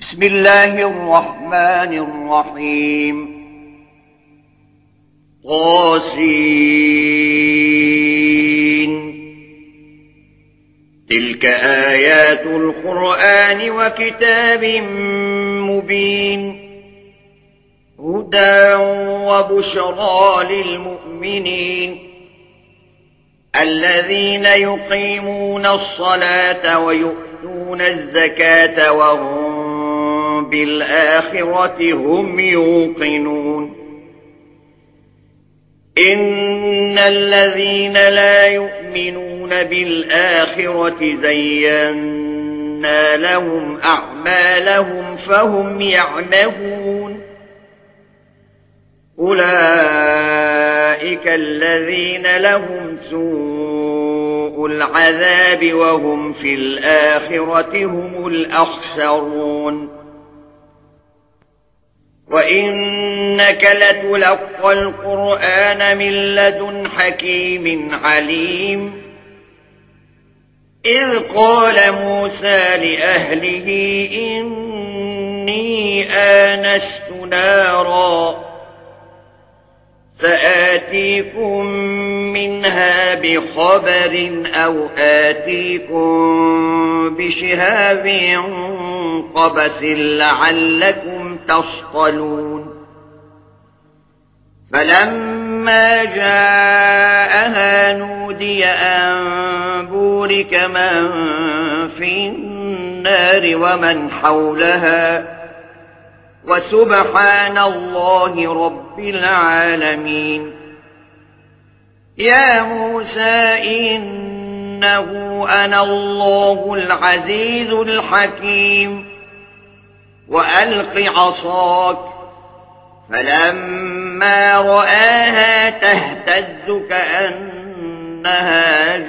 بسم الله الرحمن الرحيم. طاسين. تلك آيات القرآن وكتاب مبين، هدى وبشرى للمؤمنين الذين يقيمون الصلاة ويؤتون الزكاة وهم بالآخرة هم يوقنون. إن الذين لا يؤمنون بالآخرة زينا لهم أعمالهم فهم يعمهون. أولئك الذين لهم سوء العذاب وهم في الآخرة هم الأخسرون. وإنك لتلقى القرآن من لدن حكيم عليم. إذ قال موسى لأهله إني آنست نارا سآتيكم منها بخبر أو آتيكم بشهاب قبس لعلكم تصطلون. فلما جاءها نودي أن بورك من في النار ومن حولها وسبحان الله رب العالمين. يا موسى إنه أنا الله العزيز الحكيم وألق عصاك. فلما رآها تهتز كأنها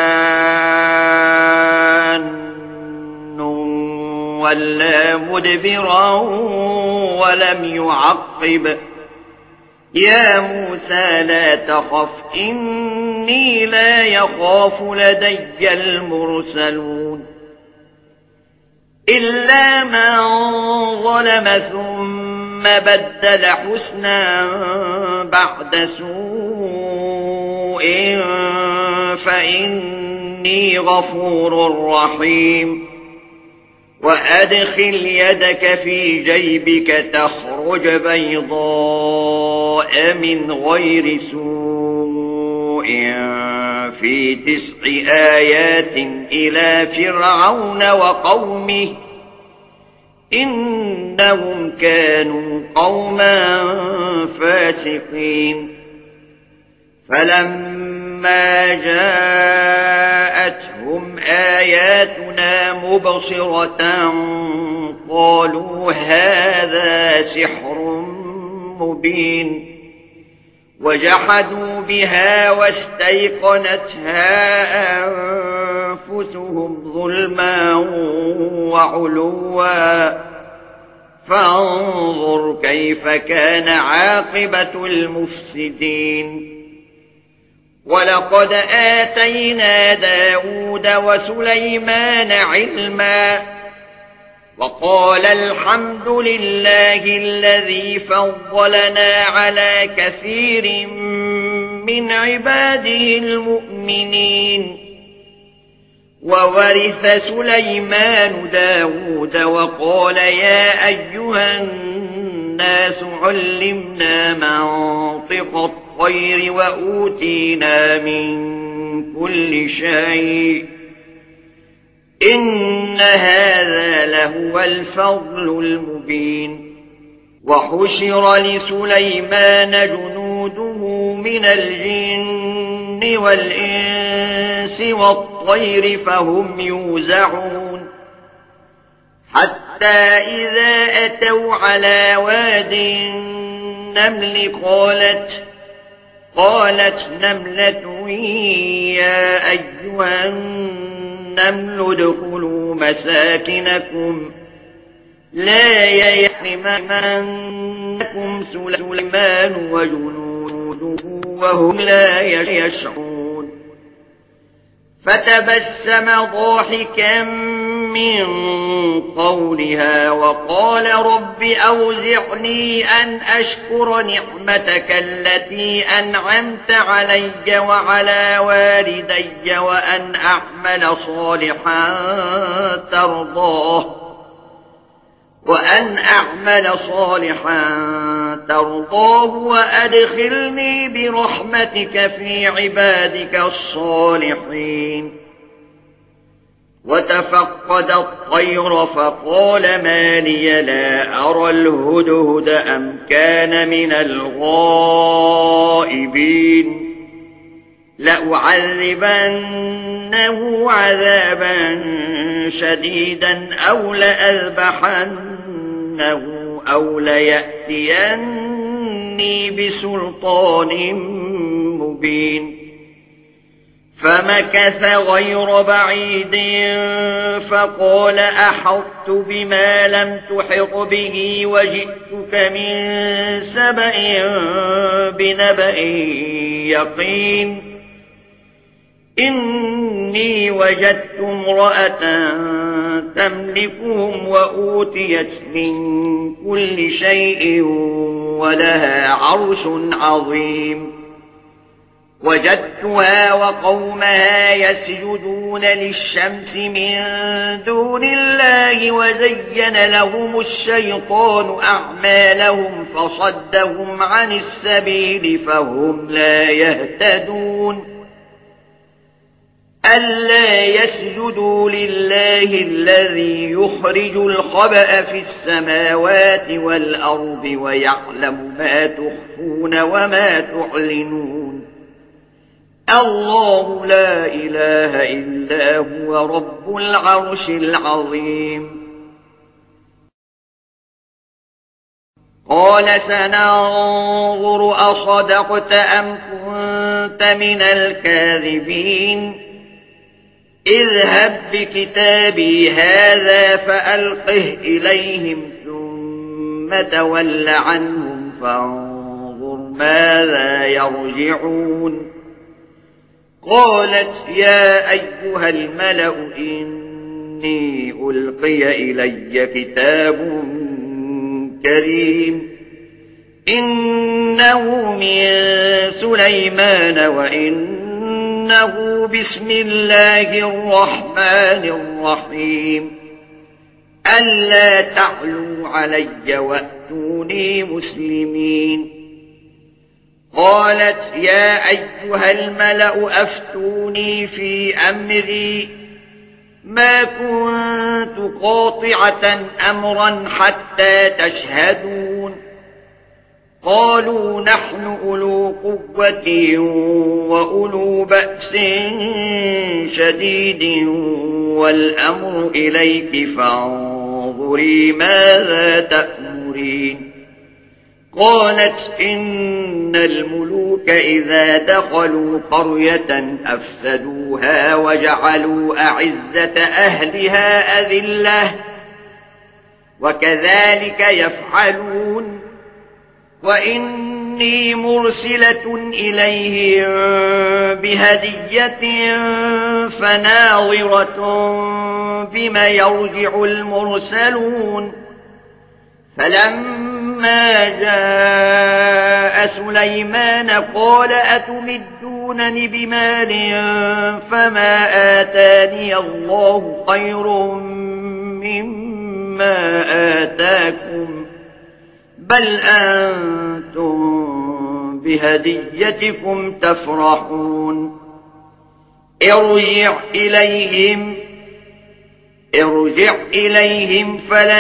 جان ولا مدبرا ولم يعقب. يا موسى لا تخف إني لا يخاف لدي المرسلون. إلا من ظلم ثم بدل حسنا بعد سوء فإني غفور رحيم. وأدخل يدك في جيبك تخرج بيضاء من غير سوء في 9 آيات إلى فرعون وقومه إنهم كانوا قوما فاسقين. فلما جاءتهم آياتنا مبصرة قالوا هذا سحر مبين. وجحدوا بها واستيقنتها أنفسهم ظلما وعلوا فانظر كيف كان عاقبة المفسدين. ولقد آتينا داود وسليمان علما وقال الحمد لله الذي فضلنا على كثير من عباده المؤمنين. وورث سليمان داود وقال يا أيها الناس علمنا منطق الطير وأوتينا من كل شيء إن هذا لهو الفضل المبين. وحشر لسليمان جنوده من الجن والإنس والطير فهم يوزعون. حتى إذا أتوا على واد النمل قالت نملة يا أيها النمل ادخلوا مساكنكم لا يحرمنكم سليمان وجنوده وهم لا يشعرون. فتبسم ضاحكا من قولها وقال رب أوزعني أن أشكر نعمتك التي أنعمت علي وعلى والدي وأن أعمل صالحا ترضاه وأدخلني برحمتك في عبادك الصالحين. وتفقد الطير فقال ما لي لا أرى الهدهد أم كان من الغائبين لأعذبنه عذابا شديدا أو لأذبحنه أو ليأتيني بسلطان مبين. فمكث غير بعيد فقال أحطت بما لم تحط به وجئتك من سبأ بنبأ يقين. إني وجدت امرأة تملكهم وأوتيت من كل شيء ولها عرش عظيم. وجدتها وقومها يسجدون للشمس من دون الله وزين لهم الشيطان أعمالهم فصدهم عن السبيل فهم لا يهتدون. ألا يسجدوا لله الذي يخرج الخبأ في السماوات والأرض ويعلم ما تخفون وما تعلنون. الله لا إله إلا هو رب العرش العظيم. قال سننظر أصدقت أم كنت من الكاذبين. اذهب بكتابي هذا فألقه إليهم ثم تول عنهم فانظر ماذا يرجعون. قالت يا أيها الملأ إني ألقي إلي كتاب كريم إنه من سليمان وإنه بسم الله الرحمن الرحيم. ألا تعلوا علي وأتوني مسلمين. قالت يا أيها الملأ أفتوني في أمري ما كنت قاطعة أمرا حتى تشهدون. قالوا نحن أولو قوة وأولو بأس شديد والأمر إليك فانظري ماذا تأمرين. قالت إن الملوك إذا دخلوا قرية أفسدوها وجعلوا أعزة أهلها أذلة وكذلك يفعلون. وإني مرسلة إليهم بهدية فناظرة بما يرجع المرسلون. فلما جاء سليمان قال أتمدونني بمال فما آتاني الله خير مما آتاكم بل أنتم بهديتكم تفرحون. ارجع إليهم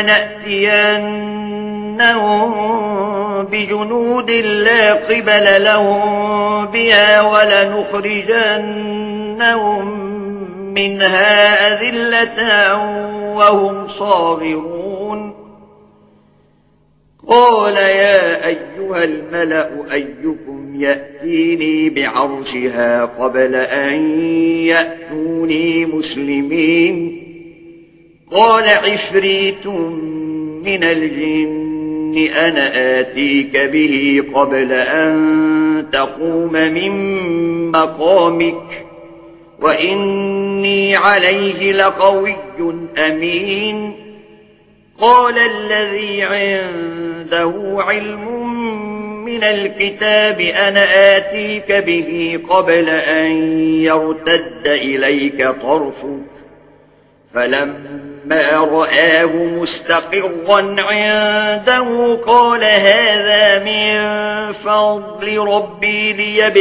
فلنأتينهم بجنود لا قبل لهم بها ولنخرجنهم منها أذلة وهم صاغرون. قال يا أيها الملأ أيكم يأتيني بعرشها قبل أن يأتوني مسلمين. قال عفريت من الجن أنا آتيك به قبل أن تقوم من مقامك وإني عليه لقوي أمين. قال الذي عنده علم من الكتاب أنا آتيك به قبل أن يرتد إليك طرفك فلما رآه مستقرا عنده قال هذا من فضل ربي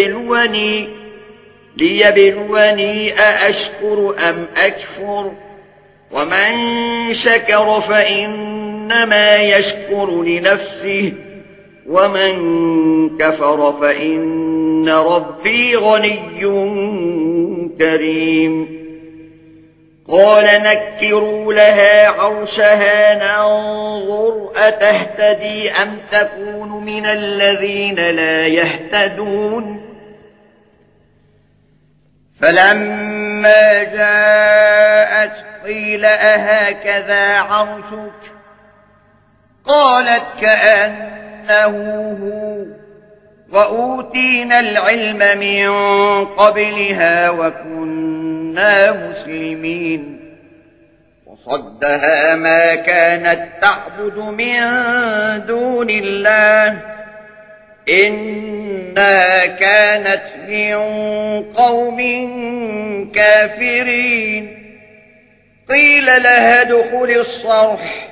ليبلوني أأشكر أم أكفر ومن شكر فإنما يشكر لنفسه ومن كفر فإن ربي غني كريم. قال نكروا لها عرشها ننظر أتهتدي أم تكون من الذين لا يهتدون. فلما جاءت قيل أهكذا عرشك قالت كأنه هو وأوتينا العلم من قبلها وكنا مسلمين. وصدها ما كانت تعبد من دون الله إنها كانت من قوم كافرين. قيل لها ادخل الصرح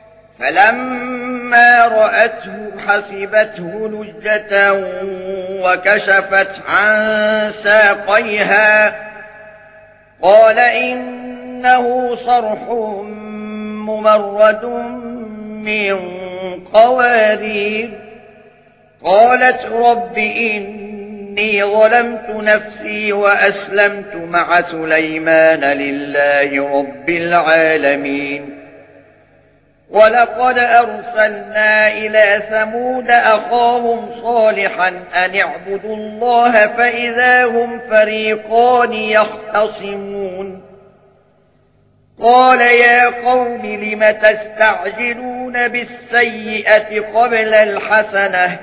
فلما رأته حسبته لجة وكشفت عن ساقيها قال إنه صرح ممرد من قوارير. قالت رب إني ظلمت نفسي وأسلمت مع سليمان لله رب العالمين. ولقد أرسلنا إلى ثمود أخاهم صالحا أن اعبدوا الله فإذا هم فريقان يختصمون. قال يا قوم لم تستعجلون بالسيئة قبل الحسنة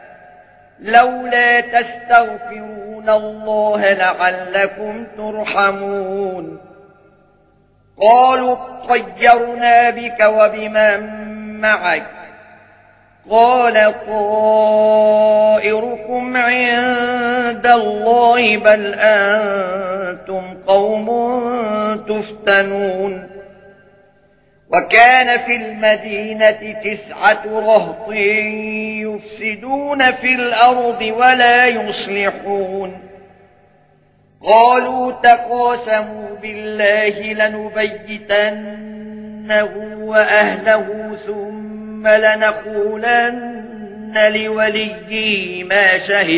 لولا تستغفرون الله لعلكم ترحمون. قالوا اطيرنا بك وبمن معك قال طائركم عند الله بل أنتم قوم تفتنون. وكان في المدينة 9 رهط يفسدون في الأرض ولا يصلحون. قالوا تقاسموا بالله لنبيتنه وأهله ثم لنقولن لوليه ما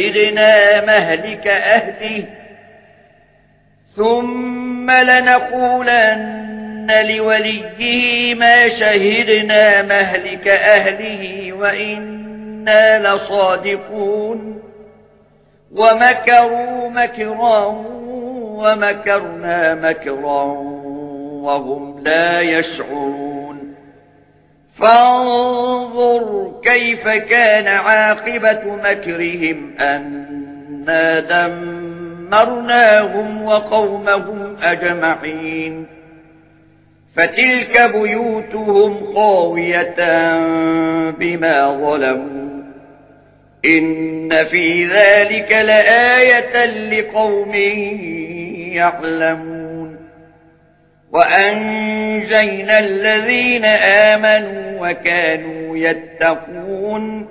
شهدنا مهلك أهله وإنا لصادقون. ومكروا مكرا ومكرنا مكرا وهم لا يشعرون. فانظر كيف كان عاقبة مكرهم أنا دمرناهم وقومهم أجمعين. فتلك بيوتهم خاوية بما ظلموا إن في ذلك لآية لقوم يعلمون. وأنجينا الذين آمنوا وكانوا يتقون.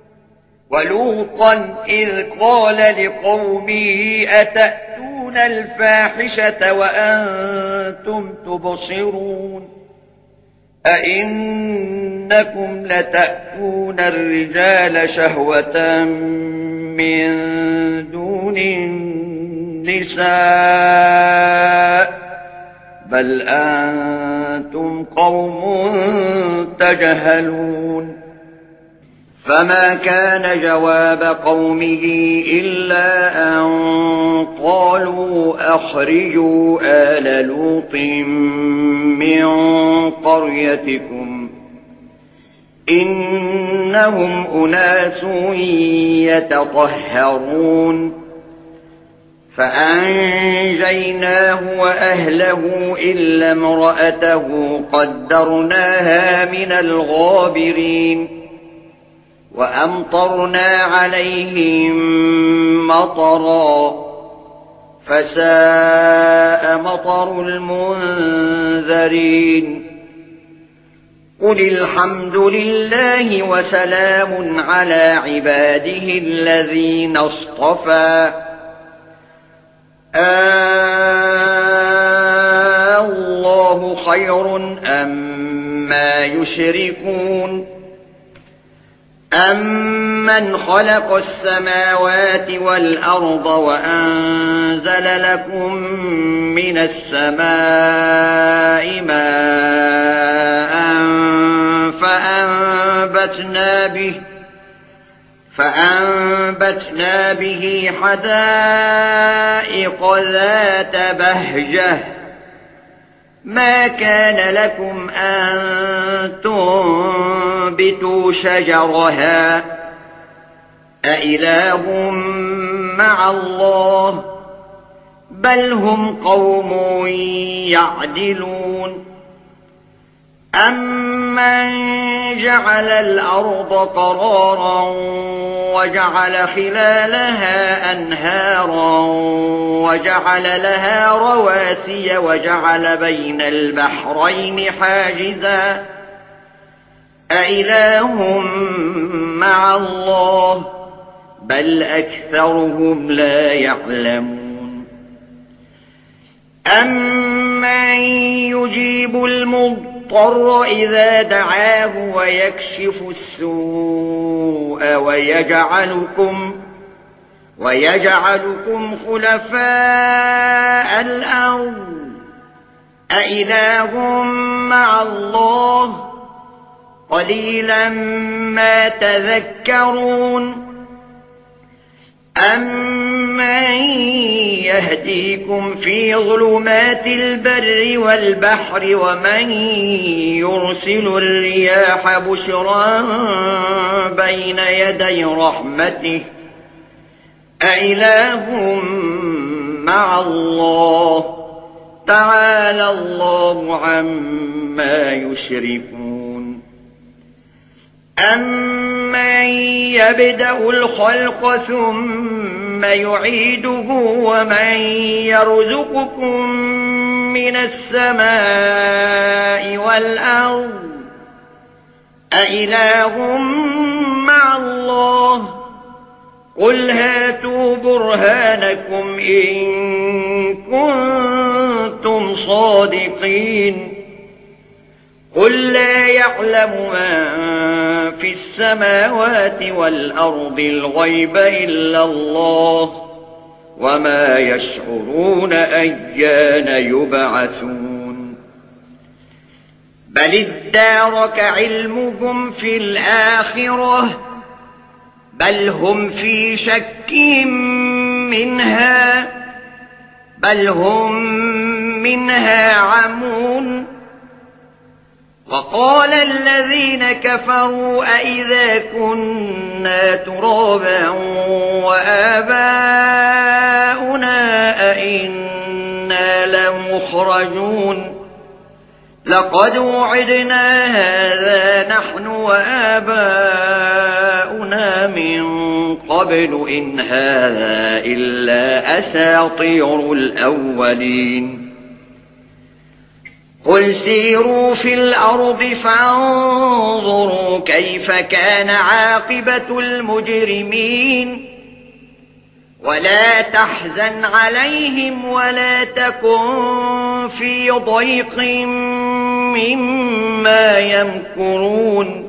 ولوطا إذ قال لقومه أتأتون الفاحشة وأنتم تبصرون أئنكم لتأتون الرجال شهوة من دون النساء بل أنتم قوم تجهلون. فما كان جواب قومه إلا أن قالوا أخرجوا آل لوط من قريتكم إنهم أناس يتطهرون. فأنجيناه وأهله إلا امرأته قدرناها من الغابرين وأمطرنا عليهم مطرا فساء مطر المنذرين قل الحمد لله وسلام على عباده الذين اصطفى الله خير أما يشركون أمن خلق السماوات والأرض وأنزل لكم من السماء ماء فأنبتنا به حدائق ذات بهجة ما كان لكم أن تنبتوا شجرها أإله مع الله بل هم قوم يعدلون أمن جعل الأرض قرارا وجعل خلالها أنهارا وجعل لها رواسي وجعل بين البحرين حاجزا أإله مع الله بل أكثرهم لا يعلمون أمن يجيب المضطر إذا دعاه ويكشف السوء ويجعلكم خلفاء الأرض أإله مع الله قليلا ما تذكرون أمن يهديكم في ظلمات البر والبحر ومن يرسل الرياح بشرا بين يدي رحمته أإله مع الله تعالى الله عما يشركون أمن يبدأ الخلق ثم يعيده ومن يرزقكم من السماء والأرض أإله مع الله قل هاتوا برهانكم إن كنتم صادقين قل لا يعلم من في السماوات والأرض الغيب إلا الله وما يشعرون أيان يبعثون بل ادارك علمهم في الآخرة بل هم في شك منها بل هم منها عمون وقال الذين كفروا أئذا كنا ترابا وآباؤنا أئنا لمخرجون لقد وعدنا هذا نحن وآباؤنا من قبل إن هذا إلا أساطير الأولين قل سيروا في الأرض فانظروا كيف كان عاقبة المجرمين ولا تحزن عليهم ولا تكن في ضيق مما يمكرون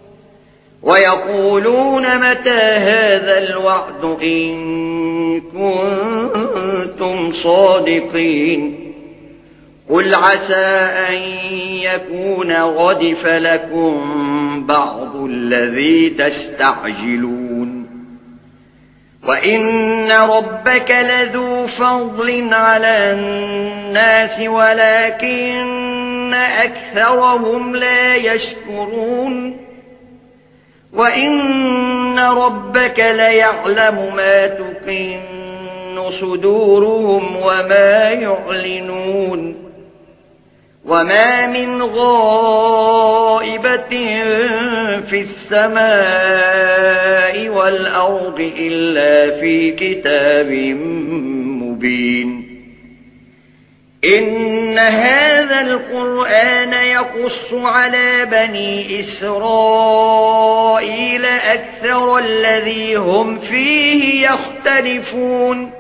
ويقولون متى هذا الوعد إن كنتم صادقين قل عسى أن يكون ردف لكم بعض الذي تستعجلون وإن ربك لذو فضل على الناس ولكن أكثرهم لا يشكرون وإن ربك ليعلم ما تكن صدورهم وما يعلنون وما من غائبة في السماء والأرض إلا في كتاب مبين إن هذا القرآن يقص على بني إسرائيل أكثر الذي هم فيه يختلفون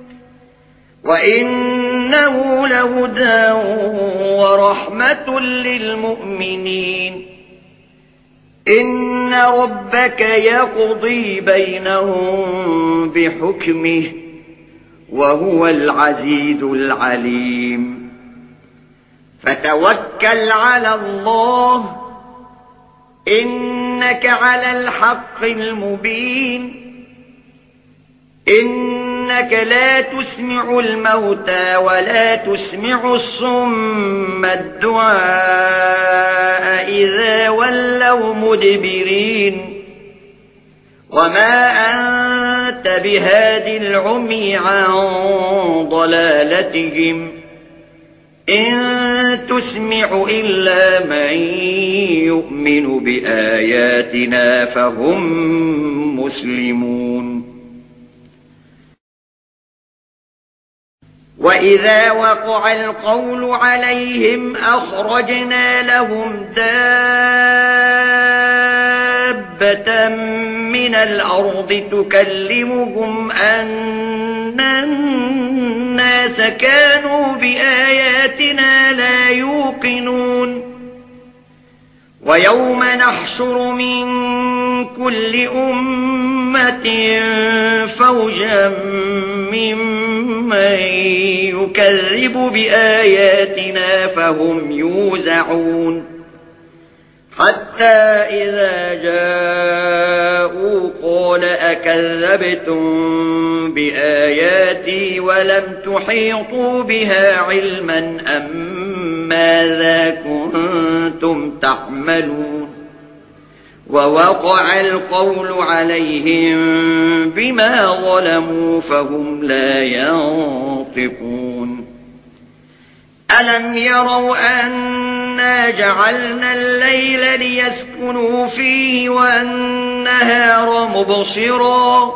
وإنه لهدى ورحمة للمؤمنين إن ربك يقضي بينهم بحكمه وهو العزيز العليم فتوكل على الله إنك على الحق المبين إنك لا تسمع الموتى ولا تسمع الصم الدعاء إذا ولوا مدبرين وما أنت بهاد العمي عن ضلالتهم إن تسمع إلا من يؤمن بآياتنا فهم مسلمون وإذا وقع القول عليهم أخرجنا لهم دابة من الأرض تكلمهم أن الناس كانوا بآياتنا لا يوقنون ويوم نحشر من كل أمة فوجا ممن يكذب بآياتنا فهم يوزعون حتى إذا جاءوا قال أكذبتم بآياتي ولم تحيطوا بها علما أم ماذا كنتم تعملون ووقع القول عليهم بما ظلموا فهم لا ينطقون ألم يروا أنا جعلنا الليل ليسكنوا فيه والنهار مبصرا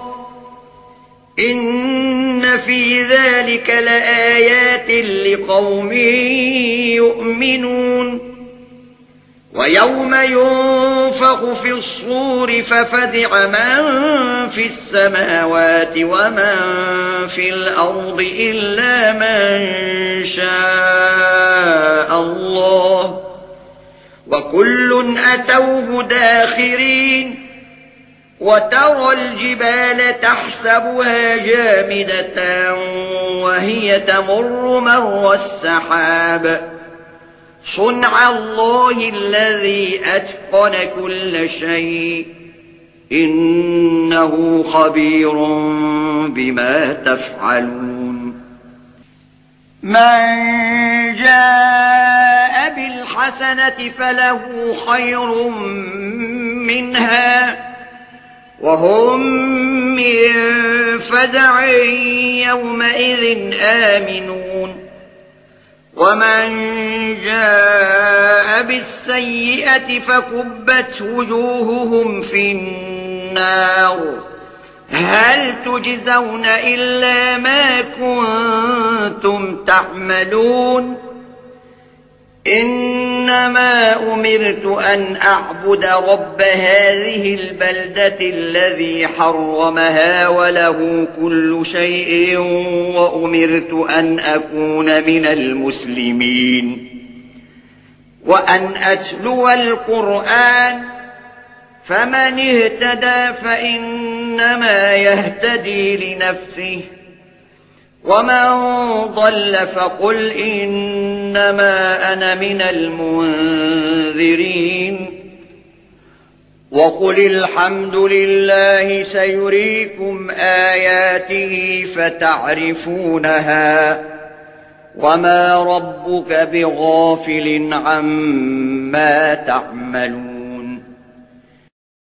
إن في ذلك لآيات لقوم يؤمنون ويوم ينفخ في الصور ففزع من في السماوات ومن في الأرض إلا من شاء الله وكل أتوه داخرين وترى الجبال تحسبها جامدة وهي تمر مر السحاب صنع الله الذي أتقن كل شيء إنه خبير بما تفعلون من جاء بالحسنة فله خير منها وهم من فزع يومئذ آمنون ومن جاء بالسيئة فكبت وجوههم في النار هل تجزون إلا ما كنتم تعملون إنما أمرت أن أعبد رب هذه البلدة الذي حرمها وله كل شيء وأمرت أن أكون من المسلمين وأن أتلو القرآن فمن اهتدى فإنما يهتدي لنفسه ومن ضل فقل إنما أنا من المنذرين وقل الحمد لله سيريكم آياته فتعرفونها وما ربك بغافل عما تعملون